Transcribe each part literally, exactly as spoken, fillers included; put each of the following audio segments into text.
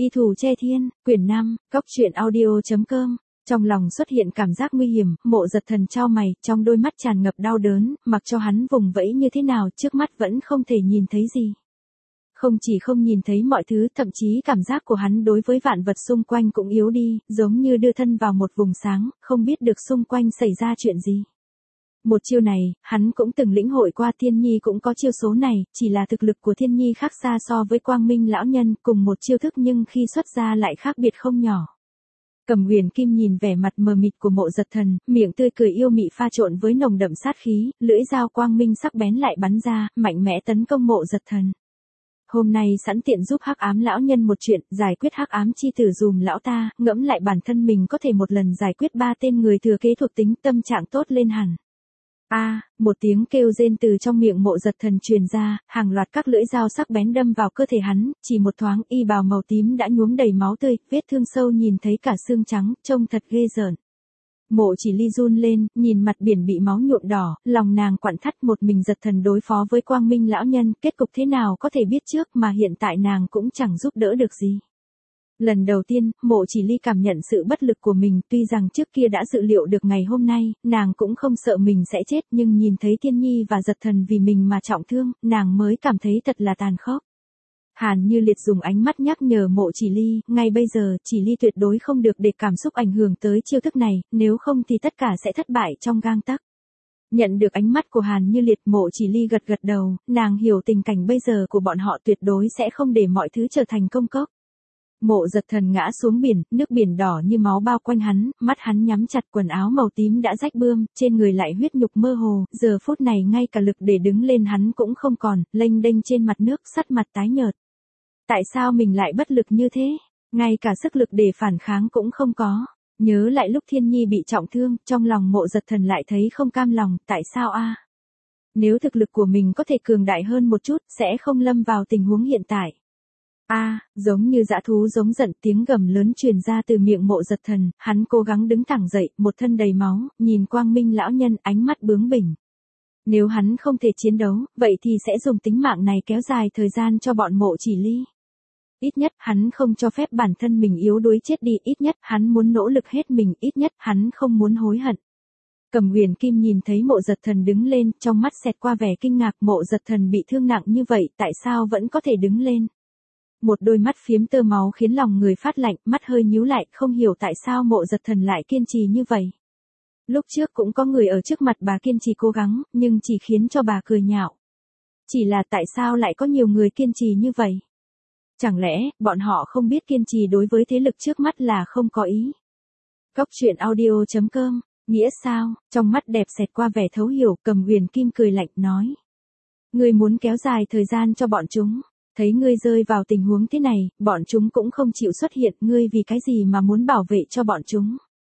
Y Thủ Che Thiên, quyển năm, cốc truyện audio chấm com. Trong lòng xuất hiện cảm giác nguy hiểm, Mộ Giật Thần chau mày, trong đôi mắt tràn ngập đau đớn, mặc cho hắn vùng vẫy như thế nào, trước mắt vẫn không thể nhìn thấy gì. Không chỉ không nhìn thấy mọi thứ, thậm chí cảm giác của hắn đối với vạn vật xung quanh cũng yếu đi, giống như đưa thân vào một vùng sáng, không biết được xung quanh xảy ra chuyện gì. Một chiêu này, hắn cũng từng lĩnh hội qua. Thiên Nhi cũng có chiêu số này, chỉ là thực lực của Thiên Nhi khác xa so với Quang Minh lão nhân, cùng một chiêu thức nhưng khi xuất ra lại khác biệt không nhỏ. Cầm Huyền Kim nhìn vẻ mặt mờ mịt của Mộ Giật Thần, miệng tươi cười yêu mị pha trộn với nồng đậm sát khí, lưỡi dao quang minh sắc bén lại bắn ra, mạnh mẽ tấn công Mộ Giật Thần. Hôm nay sẵn tiện giúp Hắc Ám lão nhân một chuyện, giải quyết Hắc Ám chi tử dùm lão ta, ngẫm lại bản thân mình có thể một lần giải quyết ba tên người thừa kế thuộc tính, tâm trạng tốt lên hẳn. A, à, một tiếng kêu rên từ trong miệng Mộ Giật Thần truyền ra, hàng loạt các lưỡi dao sắc bén đâm vào cơ thể hắn, chỉ một thoáng y bào màu tím đã nhuốm đầy máu tươi, vết thương sâu nhìn thấy cả xương trắng, trông thật ghê rợn. Mộ Chỉ Ly run lên, nhìn mặt biển bị máu nhuộm đỏ, lòng nàng quặn thắt. Một mình Giật Thần đối phó với Quang Minh lão nhân, kết cục thế nào có thể biết trước, mà hiện tại nàng cũng chẳng giúp đỡ được gì. Lần đầu tiên, Mộ Chỉ Ly cảm nhận sự bất lực của mình, tuy rằng trước kia đã dự liệu được ngày hôm nay, nàng cũng không sợ mình sẽ chết, nhưng nhìn thấy Thiên Nhi và Giật Thần vì mình mà trọng thương, nàng mới cảm thấy thật là tàn khốc. Hàn Như Liệt dùng ánh mắt nhắc nhở Mộ Chỉ Ly, ngay bây giờ, Chỉ Ly tuyệt đối không được để cảm xúc ảnh hưởng tới chiêu thức này, nếu không thì tất cả sẽ thất bại trong gang tấc. Nhận được ánh mắt của Hàn Như Liệt, Mộ Chỉ Ly gật gật đầu, nàng hiểu tình cảnh bây giờ của bọn họ tuyệt đối sẽ không để mọi thứ trở thành công cốc. Mộ Giật Thần ngã xuống biển, nước biển đỏ như máu bao quanh hắn, mắt hắn nhắm chặt, quần áo màu tím đã rách bươm, trên người lại huyết nhục mơ hồ, giờ phút này ngay cả lực để đứng lên hắn cũng không còn, lênh đênh trên mặt nước, sắc mặt tái nhợt. Tại sao mình lại bất lực như thế? Ngay cả sức lực để phản kháng cũng không có. Nhớ lại lúc Thiên Nhi bị trọng thương, trong lòng Mộ Giật Thần lại thấy không cam lòng, tại sao a? Nếu thực lực của mình có thể cường đại hơn một chút, sẽ không lâm vào tình huống hiện tại. A, à, giống như dã thú giống giận, tiếng gầm lớn truyền ra từ miệng Mộ Giật Thần, hắn cố gắng đứng thẳng dậy, một thân đầy máu, nhìn Quang Minh lão nhân, ánh mắt bướng bỉnh. Nếu hắn không thể chiến đấu, vậy thì sẽ dùng tính mạng này kéo dài thời gian cho bọn Mộ Chỉ Ly. Ít nhất, hắn không cho phép bản thân mình yếu đuối chết đi, ít nhất, hắn muốn nỗ lực hết mình, ít nhất, hắn không muốn hối hận. Cầm Huyền Kim nhìn thấy Mộ Giật Thần đứng lên, trong mắt xẹt qua vẻ kinh ngạc. Mộ Giật Thần bị thương nặng như vậy, tại sao vẫn có thể đứng lên? Một đôi mắt phiếm tơ máu khiến lòng người phát lạnh, mắt hơi nhíu lại, không hiểu tại sao Mộ Giật Thần lại kiên trì như vậy. Lúc trước cũng có người ở trước mặt bà kiên trì cố gắng, nhưng chỉ khiến cho bà cười nhạo. Chỉ là tại sao lại có nhiều người kiên trì như vậy? Chẳng lẽ, bọn họ không biết kiên trì đối với thế lực trước mắt là không có ý? Cốc truyện audio chấm com, nghĩa sao? Trong mắt đẹp xẹt qua vẻ thấu hiểu, Cầm Huyền Kim cười lạnh nói. Ngươi muốn kéo dài thời gian cho bọn chúng. Thấy ngươi rơi vào tình huống thế này, bọn chúng cũng không chịu xuất hiện, ngươi vì cái gì mà muốn bảo vệ cho bọn chúng.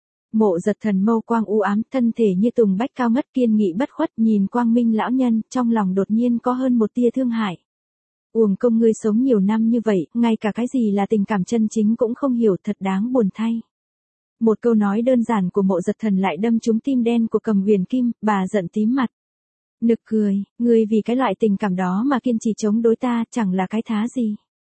Mộ Giật Thần mâu quang u ám, thân thể như tùng bách cao ngất, kiên nghị bất khuất, nhìn Quang Minh lão nhân, trong lòng đột nhiên có hơn một tia thương hại. Uổng công ngươi sống nhiều năm như vậy, ngay cả cái gì là tình cảm chân chính cũng không hiểu, thật đáng buồn thay. Một câu nói đơn giản của Mộ Giật Thần lại đâm trúng tim đen của Cầm Huyền Kim, bà giận tím mặt. Nực cười, ngươi vì cái loại tình cảm đó mà kiên trì chống đối ta, chẳng là cái thá gì.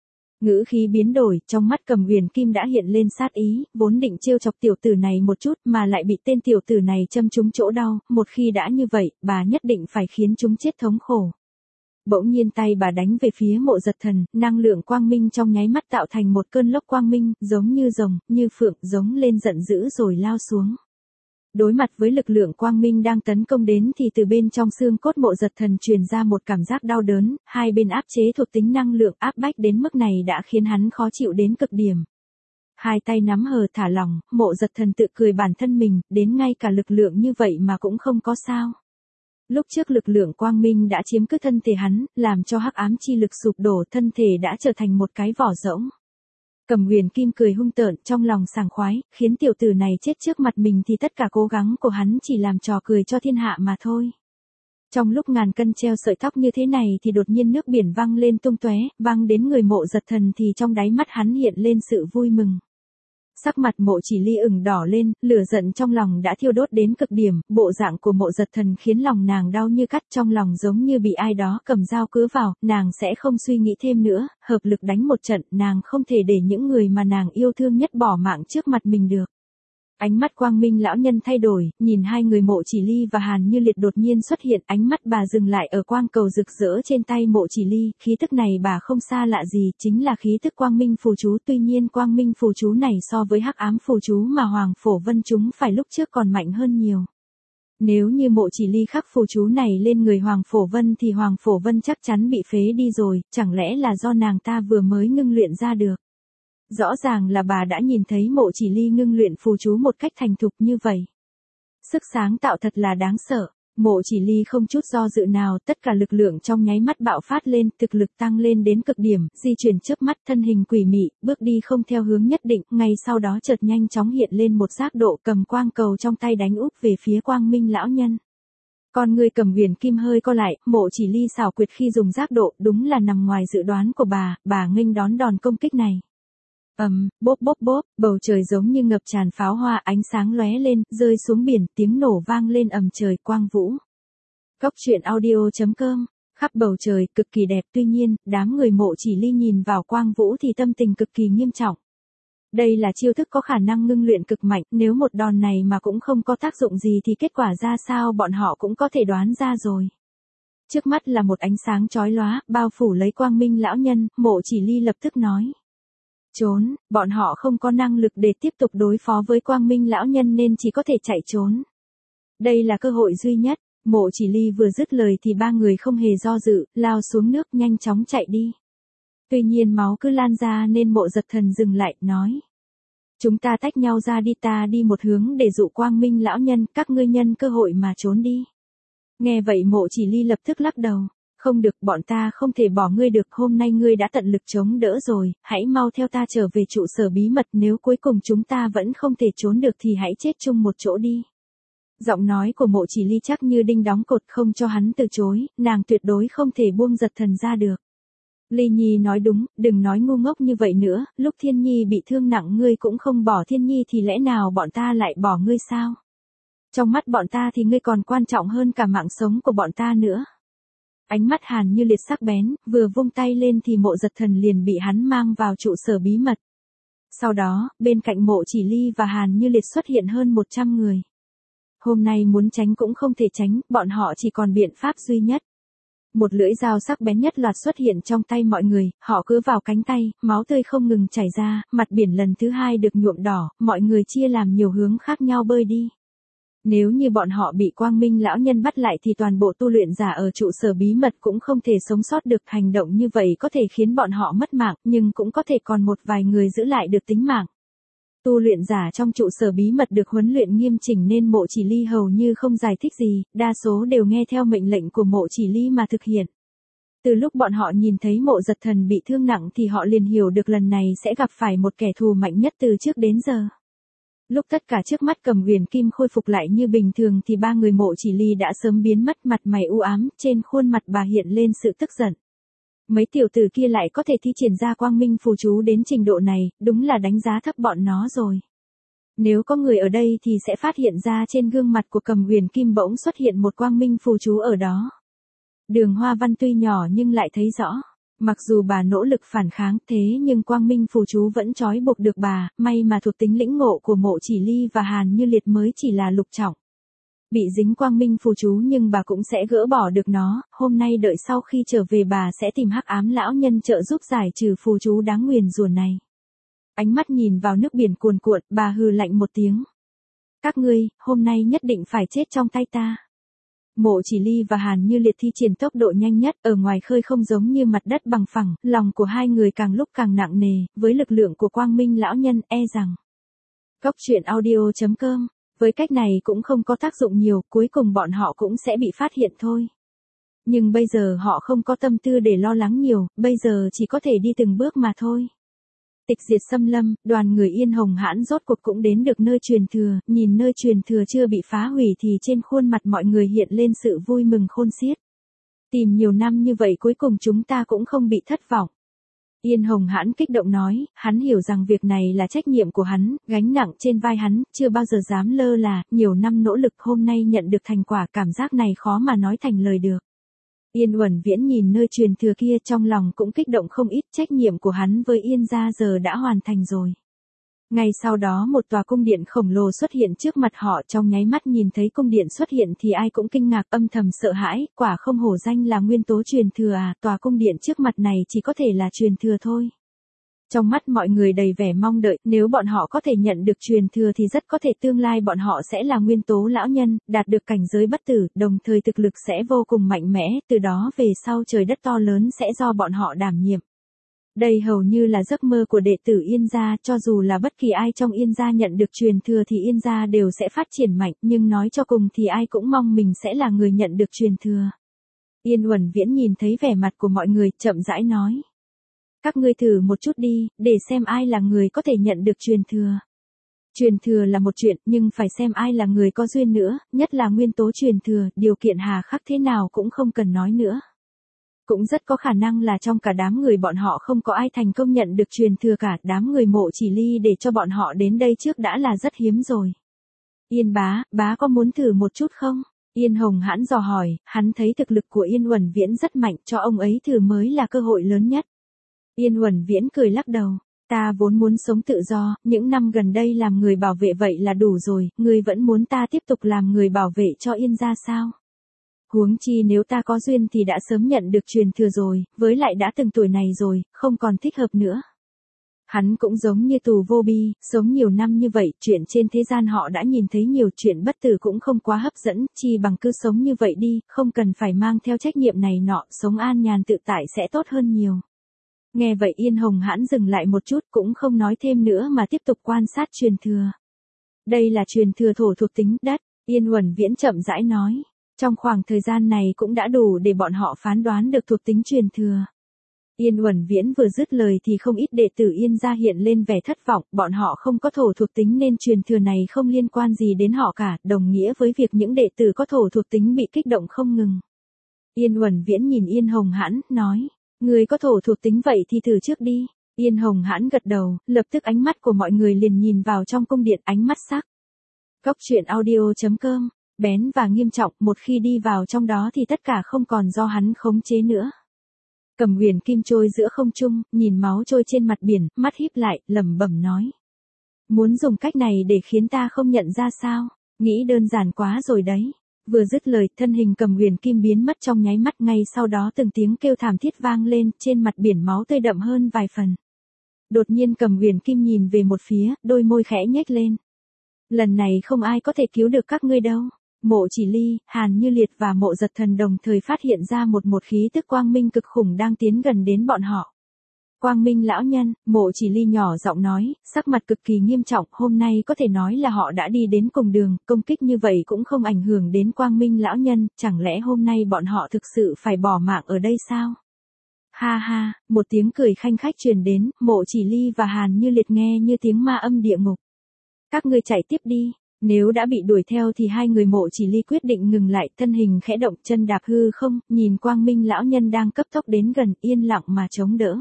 Ngữ khí biến đổi, trong mắt Cầm Huyền Kim đã hiện lên sát ý, vốn định trêu chọc tiểu tử này một chút mà lại bị tên tiểu tử này châm trúng chỗ đau, một khi đã như vậy, bà nhất định phải khiến chúng chết thống khổ. Bỗng nhiên tay bà đánh về phía Mộ Giật Thần, năng lượng quang minh trong nháy mắt tạo thành một cơn lốc quang minh, giống như rồng, như phượng, giống lên giận dữ rồi lao xuống. Đối mặt với lực lượng quang minh đang tấn công đến thì từ bên trong xương cốt Mộ Giật Thần truyền ra một cảm giác đau đớn, hai bên áp chế thuộc tính năng lượng áp bách đến mức này đã khiến hắn khó chịu đến cực điểm. Hai tay nắm hờ thả lỏng, Mộ Giật Thần tự cười bản thân mình, đến ngay cả lực lượng như vậy mà cũng không có sao. Lúc trước lực lượng quang minh đã chiếm cứ thân thể hắn, làm cho hắc ám chi lực sụp đổ, thân thể đã trở thành một cái vỏ rỗng. Cầm Huyền Kim cười hung tợn, trong lòng sảng khoái, khiến tiểu tử này chết trước mặt mình thì tất cả cố gắng của hắn chỉ làm trò cười cho thiên hạ mà thôi. Trong lúc ngàn cân treo sợi tóc như thế này thì đột nhiên nước biển văng lên tung tóe, văng đến người Mộ Giật Thần thì trong đáy mắt hắn hiện lên sự vui mừng. Sắc mặt Mộ Chỉ Ly ửng đỏ lên, lửa giận trong lòng đã thiêu đốt đến cực điểm, bộ dạng của Mộ Giật Thần khiến lòng nàng đau như cắt, trong lòng giống như bị ai đó cầm dao cứa vào, nàng sẽ không suy nghĩ thêm nữa, hợp lực đánh một trận, nàng không thể để những người mà nàng yêu thương nhất bỏ mạng trước mặt mình được. Ánh mắt Quang Minh lão nhân thay đổi, nhìn hai người Mộ Chỉ Ly và Hàn Như Liệt đột nhiên xuất hiện, ánh mắt bà dừng lại ở quang cầu rực rỡ trên tay Mộ Chỉ Ly, khí tức này bà không xa lạ gì, chính là khí tức Quang Minh phù chú, tuy nhiên Quang Minh phù chú này so với Hắc Ám phù chú mà Hoàng Phổ Vân chúng phải lúc trước còn mạnh hơn nhiều. Nếu như Mộ Chỉ Ly khắc phù chú này lên người Hoàng Phổ Vân thì Hoàng Phổ Vân chắc chắn bị phế đi rồi, chẳng lẽ là do nàng ta vừa mới ngưng luyện ra được. Rõ ràng là bà đã nhìn thấy Mộ Chỉ Ly ngưng luyện phù chú một cách thành thục như vậy. Sức sáng tạo thật là đáng sợ. Mộ Chỉ Ly không chút do dự nào, tất cả lực lượng trong nháy mắt bạo phát lên, thực lực tăng lên đến cực điểm, di chuyển chớp mắt, thân hình quỷ mị, bước đi không theo hướng nhất định, ngay sau đó chợt nhanh chóng hiện lên một giác độ, cầm quang cầu trong tay đánh úp về phía Quang Minh lão nhân. Con người cầm huyền kim hơi co lại, Mộ Chỉ Ly xảo quyệt khi dùng giác độ, đúng là nằm ngoài dự đoán của bà, bà nghênh đón đòn công kích này. Ầm, um, bốp bốp bốp, bầu trời giống như ngập tràn pháo hoa, ánh sáng lóe lên, rơi xuống biển, tiếng nổ vang lên ầm trời, quang vũ. Cốc truyện audio chấm com, khắp bầu trời, cực kỳ đẹp, tuy nhiên, đám người Mộ Chỉ Ly nhìn vào quang vũ thì tâm tình cực kỳ nghiêm trọng. Đây là chiêu thức có khả năng ngưng luyện cực mạnh, nếu một đòn này mà cũng không có tác dụng gì thì kết quả ra sao bọn họ cũng có thể đoán ra rồi. Trước mắt là một ánh sáng chói lóa, bao phủ lấy Quang Minh lão nhân, Mộ Chỉ Ly lập tức nói. Trốn, bọn họ không có năng lực để tiếp tục đối phó với Quang Minh lão nhân nên chỉ có thể chạy trốn. Đây là cơ hội duy nhất, Mộ Chỉ Ly vừa dứt lời thì ba người không hề do dự, lao xuống nước nhanh chóng chạy đi. Tuy nhiên máu cứ lan ra nên Mộ Giật Thần dừng lại, nói. Chúng ta tách nhau ra đi, ta đi một hướng để dụ Quang Minh lão nhân, các ngươi nhân cơ hội mà trốn đi. Nghe vậy Mộ Chỉ Ly lập tức lắc đầu. Không được, bọn ta không thể bỏ ngươi được, hôm nay ngươi đã tận lực chống đỡ rồi, hãy mau theo ta trở về trụ sở bí mật, nếu cuối cùng chúng ta vẫn không thể trốn được thì hãy chết chung một chỗ đi. Giọng nói của Mộ Chỉ Ly chắc như đinh đóng cột, không cho hắn từ chối, nàng tuyệt đối không thể buông Giật Thần ra được. Ly Nhi nói đúng, đừng nói ngu ngốc như vậy nữa, lúc Thiên Nhi bị thương nặng ngươi cũng không bỏ Thiên Nhi thì lẽ nào bọn ta lại bỏ ngươi sao? Trong mắt bọn ta thì ngươi còn quan trọng hơn cả mạng sống của bọn ta nữa. Ánh mắt Hàn Như Liệt sắc bén, vừa vung tay lên thì Mộ Giật Thần liền bị hắn mang vào trụ sở bí mật. Sau đó, bên cạnh Mộ Chỉ Ly và Hàn Như Liệt xuất hiện hơn một trăm người. Hôm nay muốn tránh cũng không thể tránh, bọn họ chỉ còn biện pháp duy nhất. Một lưỡi dao sắc bén nhất loạt xuất hiện trong tay mọi người, họ cứ vào cánh tay, máu tươi không ngừng chảy ra, mặt biển lần thứ hai được nhuộm đỏ, mọi người chia làm nhiều hướng khác nhau bơi đi. Nếu như bọn họ bị Quang Minh lão nhân bắt lại thì toàn bộ tu luyện giả ở trụ sở bí mật cũng không thể sống sót được, hành động như vậy có thể khiến bọn họ mất mạng, nhưng cũng có thể còn một vài người giữ lại được tính mạng. Tu luyện giả trong trụ sở bí mật được huấn luyện nghiêm chỉnh nên Mộ Chỉ Ly hầu như không giải thích gì, đa số đều nghe theo mệnh lệnh của Mộ Chỉ Ly mà thực hiện. Từ lúc bọn họ nhìn thấy Mộ Giật Thần bị thương nặng thì họ liền hiểu được lần này sẽ gặp phải một kẻ thù mạnh nhất từ trước đến giờ. Lúc tất cả trước mắt Cầm Huyền Kim khôi phục lại như bình thường thì ba người Mộ Chỉ Ly đã sớm biến mất, mặt mày u ám, trên khuôn mặt bà hiện lên sự tức giận. Mấy tiểu tử kia lại có thể thi triển ra Quang Minh phù chú đến trình độ này, đúng là đánh giá thấp bọn nó rồi. Nếu có người ở đây thì sẽ phát hiện ra trên gương mặt của Cầm Huyền Kim bỗng xuất hiện một Quang Minh phù chú ở đó. Đường hoa văn tuy nhỏ nhưng lại thấy rõ. Mặc dù bà nỗ lực phản kháng thế nhưng Quang Minh phù chú vẫn trói buộc được bà, may mà thuộc tính lĩnh ngộ của Mộ Chỉ Ly và Hàn Như Liệt mới chỉ là lục trọng. Bị dính Quang Minh phù chú nhưng bà cũng sẽ gỡ bỏ được nó, hôm nay đợi sau khi trở về bà sẽ tìm Hắc Ám lão nhân trợ giúp giải trừ phù chú đáng nguyền rủa này. Ánh mắt nhìn vào nước biển cuồn cuộn, bà hừ lạnh một tiếng. Các ngươi, hôm nay nhất định phải chết trong tay ta. Mộ Chỉ Ly và Hàn Như Liệt thi triển tốc độ nhanh nhất, ở ngoài khơi không giống như mặt đất bằng phẳng, lòng của hai người càng lúc càng nặng nề, với lực lượng của Quang Minh lão nhân e rằng. Cốc truyện audio chấm com, với cách này cũng không có tác dụng nhiều, cuối cùng bọn họ cũng sẽ bị phát hiện thôi. Nhưng bây giờ họ không có tâm tư để lo lắng nhiều, bây giờ chỉ có thể đi từng bước mà thôi. Tịch diệt xâm lâm, đoàn người Yên Hồng Hãn rốt cuộc cũng đến được nơi truyền thừa, nhìn nơi truyền thừa chưa bị phá hủy thì trên khuôn mặt mọi người hiện lên sự vui mừng khôn xiết. Tìm nhiều năm như vậy cuối cùng chúng ta cũng không bị thất vọng. Yên Hồng Hãn kích động nói, hắn hiểu rằng việc này là trách nhiệm của hắn, gánh nặng trên vai hắn, chưa bao giờ dám lơ là, nhiều năm nỗ lực hôm nay nhận được thành quả, cảm giác này khó mà nói thành lời được. Yên Uẩn Viễn nhìn nơi truyền thừa kia trong lòng cũng kích động không ít, trách nhiệm của hắn với Yên gia giờ đã hoàn thành rồi. Ngay sau đó một tòa cung điện khổng lồ xuất hiện trước mặt họ, trong nháy mắt nhìn thấy cung điện xuất hiện thì ai cũng kinh ngạc âm thầm sợ hãi, quả không hổ danh là nguyên tố truyền thừa à, tòa cung điện trước mặt này chỉ có thể là truyền thừa thôi. Trong mắt mọi người đầy vẻ mong đợi, nếu bọn họ có thể nhận được truyền thừa thì rất có thể tương lai bọn họ sẽ là nguyên tố lão nhân, đạt được cảnh giới bất tử, đồng thời thực lực sẽ vô cùng mạnh mẽ, từ đó về sau trời đất to lớn sẽ do bọn họ đảm nhiệm. Đây hầu như là giấc mơ của đệ tử Yên gia, cho dù là bất kỳ ai trong Yên gia nhận được truyền thừa thì Yên gia đều sẽ phát triển mạnh, nhưng nói cho cùng thì ai cũng mong mình sẽ là người nhận được truyền thừa. Yên Uẩn Viễn nhìn thấy vẻ mặt của mọi người, chậm rãi nói. Các ngươi thử một chút đi, để xem ai là người có thể nhận được truyền thừa. Truyền thừa là một chuyện, nhưng phải xem ai là người có duyên nữa, nhất là nguyên tố truyền thừa, điều kiện hà khắc thế nào cũng không cần nói nữa. Cũng rất có khả năng là trong cả đám người bọn họ không có ai thành công nhận được truyền thừa cả, đám người Mộ Chỉ Ly để cho bọn họ đến đây trước đã là rất hiếm rồi. Yên bá, bá có muốn thử một chút không? Yên Hồng Hãn dò hỏi, hắn thấy thực lực của Yên Uẩn Viễn rất mạnh, cho ông ấy thử mới là cơ hội lớn nhất. Yên Uẩn Viễn cười lắc đầu, ta vốn muốn sống tự do, những năm gần đây làm người bảo vệ vậy là đủ rồi, ngươi vẫn muốn ta tiếp tục làm người bảo vệ cho Yên gia sao? Huống chi nếu ta có duyên thì đã sớm nhận được truyền thừa rồi, với lại đã từng tuổi này rồi, không còn thích hợp nữa. Hắn cũng giống như Tù Vô Bi, sống nhiều năm như vậy, chuyện trên thế gian họ đã nhìn thấy nhiều, chuyện bất tử cũng không quá hấp dẫn, chi bằng cứ sống như vậy đi, không cần phải mang theo trách nhiệm này nọ, sống an nhàn tự tại sẽ tốt hơn nhiều. Nghe vậy Yên Hồng Hãn dừng lại một chút, cũng không nói thêm nữa mà tiếp tục quan sát truyền thừa. Đây là truyền thừa thổ thuộc tính đất, Yên Uẩn Viễn chậm rãi nói. Trong khoảng thời gian này cũng đã đủ để bọn họ phán đoán được thuộc tính truyền thừa. Yên Uẩn Viễn vừa dứt lời thì không ít đệ tử Yên gia hiện lên vẻ thất vọng, bọn họ không có thổ thuộc tính nên truyền thừa này không liên quan gì đến họ cả, đồng nghĩa với việc những đệ tử có thổ thuộc tính bị kích động không ngừng. Yên Uẩn Viễn nhìn Yên Hồng Hãn, nói, người có thổ thuộc tính vậy thì thử trước đi. Yên Hồng Hãn gật đầu, lập tức ánh mắt của mọi người liền nhìn vào trong cung điện, ánh mắt sắc. Cốc truyện audio chấm com, bén và nghiêm trọng, một khi đi vào trong đó thì tất cả không còn do hắn khống chế nữa. Cầm huyền kim trôi giữa không trung, nhìn máu trôi trên mặt biển, mắt híp lại, lẩm bẩm nói. Muốn dùng cách này để khiến ta không nhận ra sao, nghĩ đơn giản quá rồi đấy. Vừa dứt lời, thân hình cầm huyền kim biến mất trong nháy mắt, ngay sau đó từng tiếng kêu thảm thiết vang lên, trên mặt biển máu tươi đậm hơn vài phần. Đột nhiên cầm huyền kim nhìn về một phía, đôi môi khẽ nhếch lên. Lần này không ai có thể cứu được các ngươi đâu. Mộ Chỉ Ly, Hàn Như Liệt và Mộ Giật Thần đồng thời phát hiện ra một một khí tức quang minh cực khủng đang tiến gần đến bọn họ. Quang Minh lão nhân, Mộ Chỉ Ly nhỏ giọng nói, sắc mặt cực kỳ nghiêm trọng, hôm nay có thể nói là họ đã đi đến cùng đường, công kích như vậy cũng không ảnh hưởng đến Quang Minh lão nhân, chẳng lẽ hôm nay bọn họ thực sự phải bỏ mạng ở đây sao? Ha ha, một tiếng cười khanh khách truyền đến, Mộ Chỉ Ly và Hàn Như Liệt nghe như tiếng ma âm địa ngục. Các ngươi chạy tiếp đi. Nếu đã bị đuổi theo thì hai người Mộ Chỉ Ly quyết định ngừng lại, thân hình khẽ động, chân đạp hư không, nhìn Quang Minh lão nhân đang cấp tốc đến gần, yên lặng mà chống đỡ.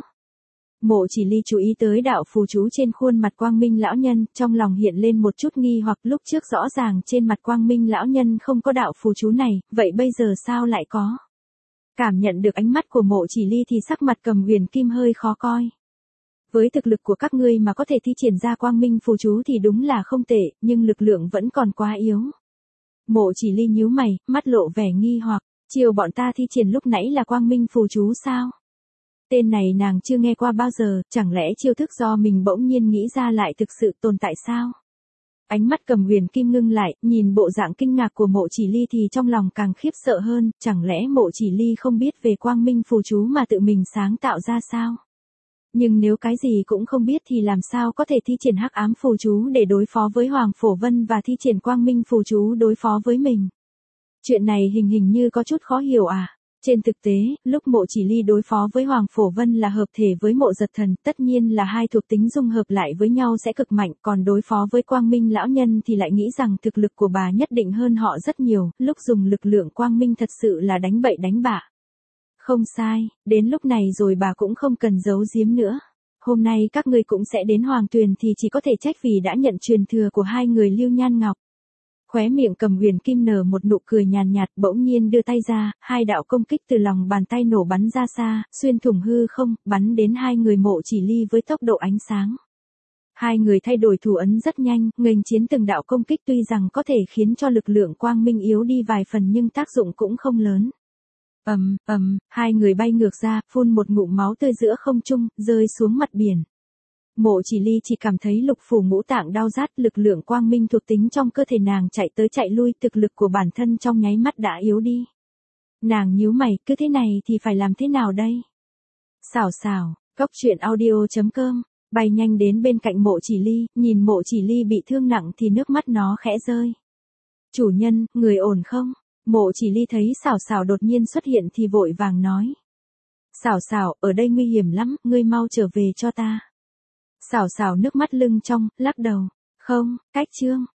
Mộ Chỉ Ly chú ý tới đạo phù chú trên khuôn mặt Quang Minh lão nhân, trong lòng hiện lên một chút nghi hoặc, lúc trước rõ ràng trên mặt Quang Minh lão nhân không có đạo phù chú này, vậy bây giờ sao lại có? Cảm nhận được ánh mắt của Mộ Chỉ Ly thì sắc mặt cầm huyền kim hơi khó coi. Với thực lực của các ngươi mà có thể thi triển ra quang minh phù chú thì đúng là không tệ, nhưng lực lượng vẫn còn quá yếu. Mộ Chỉ Ly nhíu mày, mắt lộ vẻ nghi hoặc, chiều bọn ta thi triển lúc nãy là quang minh phù chú sao? Tên này nàng chưa nghe qua bao giờ, chẳng lẽ chiêu thức do mình bỗng nhiên nghĩ ra lại thực sự tồn tại sao? Ánh mắt cầm huyền kim ngưng lại, nhìn bộ dạng kinh ngạc của Mộ Chỉ Ly thì trong lòng càng khiếp sợ hơn, chẳng lẽ Mộ Chỉ Ly không biết về quang minh phù chú mà tự mình sáng tạo ra sao? Nhưng nếu cái gì cũng không biết thì làm sao có thể thi triển hắc ám phù chú để đối phó với Hoàng Phổ Vân và thi triển quang minh phù chú đối phó với mình? Chuyện này hình hình như có chút khó hiểu à? Trên thực tế, lúc Mộ Chỉ Ly đối phó với Hoàng Phổ Vân là hợp thể với Mộ Giật Thần, tất nhiên là hai thuộc tính dung hợp lại với nhau sẽ cực mạnh, còn đối phó với Quang Minh lão nhân thì lại nghĩ rằng thực lực của bà nhất định hơn họ rất nhiều, lúc dùng lực lượng Quang Minh thật sự là đánh bậy đánh bạ. Không sai, đến lúc này rồi bà cũng không cần giấu giếm nữa. Hôm nay các ngươi cũng sẽ đến Hoàng Tuyền thì chỉ có thể trách vì đã nhận truyền thừa của hai người Lưu Nhan Ngọc. Khóe miệng Cầm Huyền Kim nở một nụ cười nhàn nhạt, bỗng nhiên đưa tay ra, hai đạo công kích từ lòng bàn tay nổ bắn ra xa, xuyên thủng hư không, bắn đến hai người Mộ Chỉ Ly với tốc độ ánh sáng. Hai người thay đổi thủ ấn rất nhanh, nghênh chiến từng đạo công kích tuy rằng có thể khiến cho lực lượng quang minh yếu đi vài phần nhưng tác dụng cũng không lớn. Ầm, ầm, hai người bay ngược ra, phun một ngụm máu tươi giữa không trung, rơi xuống mặt biển. Mộ Chỉ Ly chỉ cảm thấy lục phủ ngũ tạng đau rát, lực lượng quang minh thuộc tính trong cơ thể nàng chạy tới chạy lui, thực lực của bản thân trong nháy mắt đã yếu đi. Nàng nhíu mày, cứ thế này thì phải làm thế nào đây? Xảo xảo, cốc truyện audio chấm com, bay nhanh đến bên cạnh Mộ Chỉ Ly, nhìn Mộ Chỉ Ly bị thương nặng thì nước mắt nó khẽ rơi. Chủ nhân, người ổn không? Mộ Chỉ Ly thấy xảo xảo đột nhiên xuất hiện thì vội vàng nói. Xảo xảo, ở đây nguy hiểm lắm, ngươi mau trở về cho ta. Xảo xảo nước mắt lưng trong, lắc đầu. Không, cách trương,